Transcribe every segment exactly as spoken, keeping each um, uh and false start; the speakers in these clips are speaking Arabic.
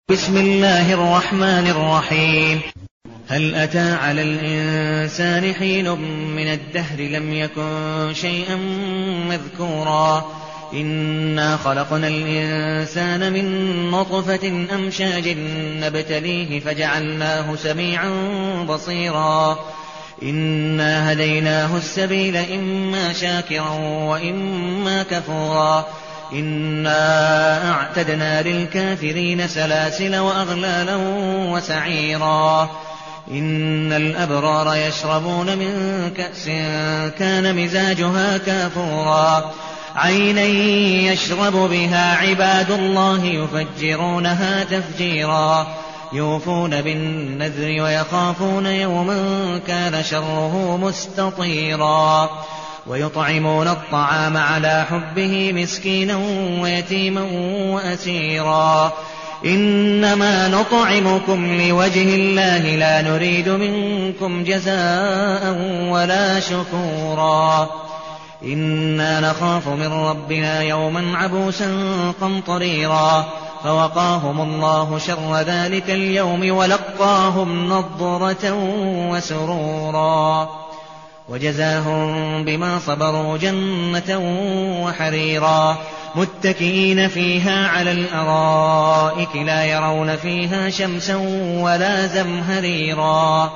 بسم الله الرحمن الرحيم. هل أتى على الإنسان حين من الدهر لم يكن شيئا مذكورا إنا خلقنا الإنسان من نطفة أمشاج نبتليه فجعلناه سميعا بصيرا إنا هديناه السبيل إما شاكرا وإما كفورا إنا أعتدنا للكافرين سلاسل وأغلالا وسعيرا إن الأبرار يشربون من كأس كان مزاجها كافورا عينا يشرب بها عباد الله يفجرونها تفجيرا يوفون بالنذر ويخافون يوما كان شره مستطيرا ويطعمون الطعام على حبه مسكينا ويتيما وأسيرا إنما نطعمكم لوجه الله لا نريد منكم جزاء ولا شكورا إنا نخاف من ربنا يوما عبوسا قمطريرا فوقاهم الله شر ذلك اليوم ولقاهم نضرة وسرورا وجزاهم بما صبروا جنة وحريرا متكئين فيها على الأرائك لا يرون فيها شمسا ولا زمهريرا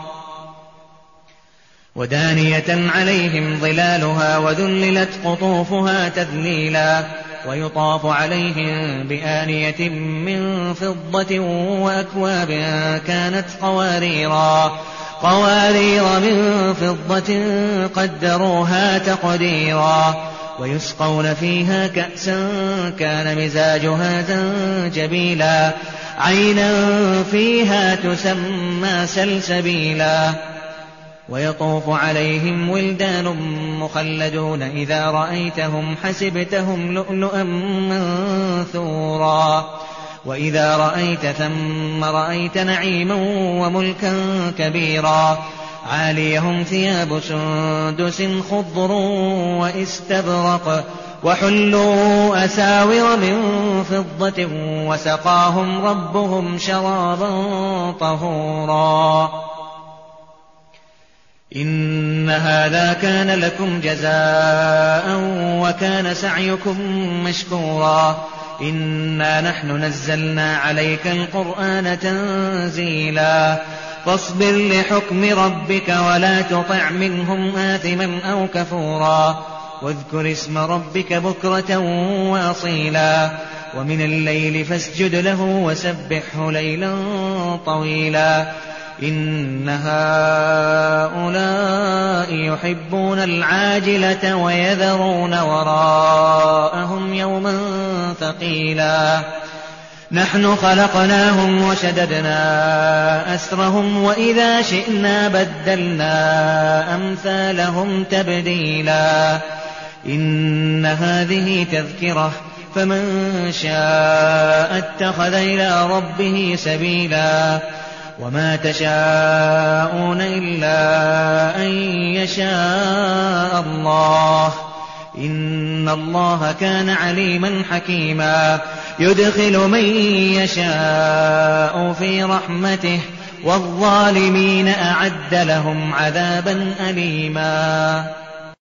ودانية عليهم ظلالها وذللت قطوفها تذليلا ويطاف عليهم بآنية من فضة وأكواب كانت قواريرا قوارير من فضة قدروها تقديرا ويسقون فيها كأسا كان مزاجها زنجبيلا عينا فيها تسمى سلسبيلا ويطوف عليهم ولدان مخلدون إذا رأيتهم حسبتهم لؤلؤا منثورا وإذا رأيت ثم رأيت نعيما وملكا كبيرا عاليهم ثياب سندس خضر واستبرق وحلوا أساور من فضة وسقاهم ربهم شرابا طهورا إن هذا كان لكم جزاء وكان سعيكم مشكورا إنا نحن نزلنا عليك القرآن تنزيلا فاصبر لحكم ربك ولا تطع منهم آثما أو كفورا واذكر اسم ربك بكرة وأصيلا ومن الليل فاسجد له وسبحه ليلا طويلا إن هؤلاء يحبون العاجلة ويذرون وراءهم يوما ثقيلا نحن خلقناهم وشددنا أسرهم وإذا شئنا بدلنا أمثالهم تبديلا إن هذه تذكرة فمن شاء اتخذ إلى ربه سبيلا وما تشاءون إلا أن يشاء الله إن الله كان عليما حكيما يدخل من يشاء في رحمته والظالمين أعد لهم عذابا أليما.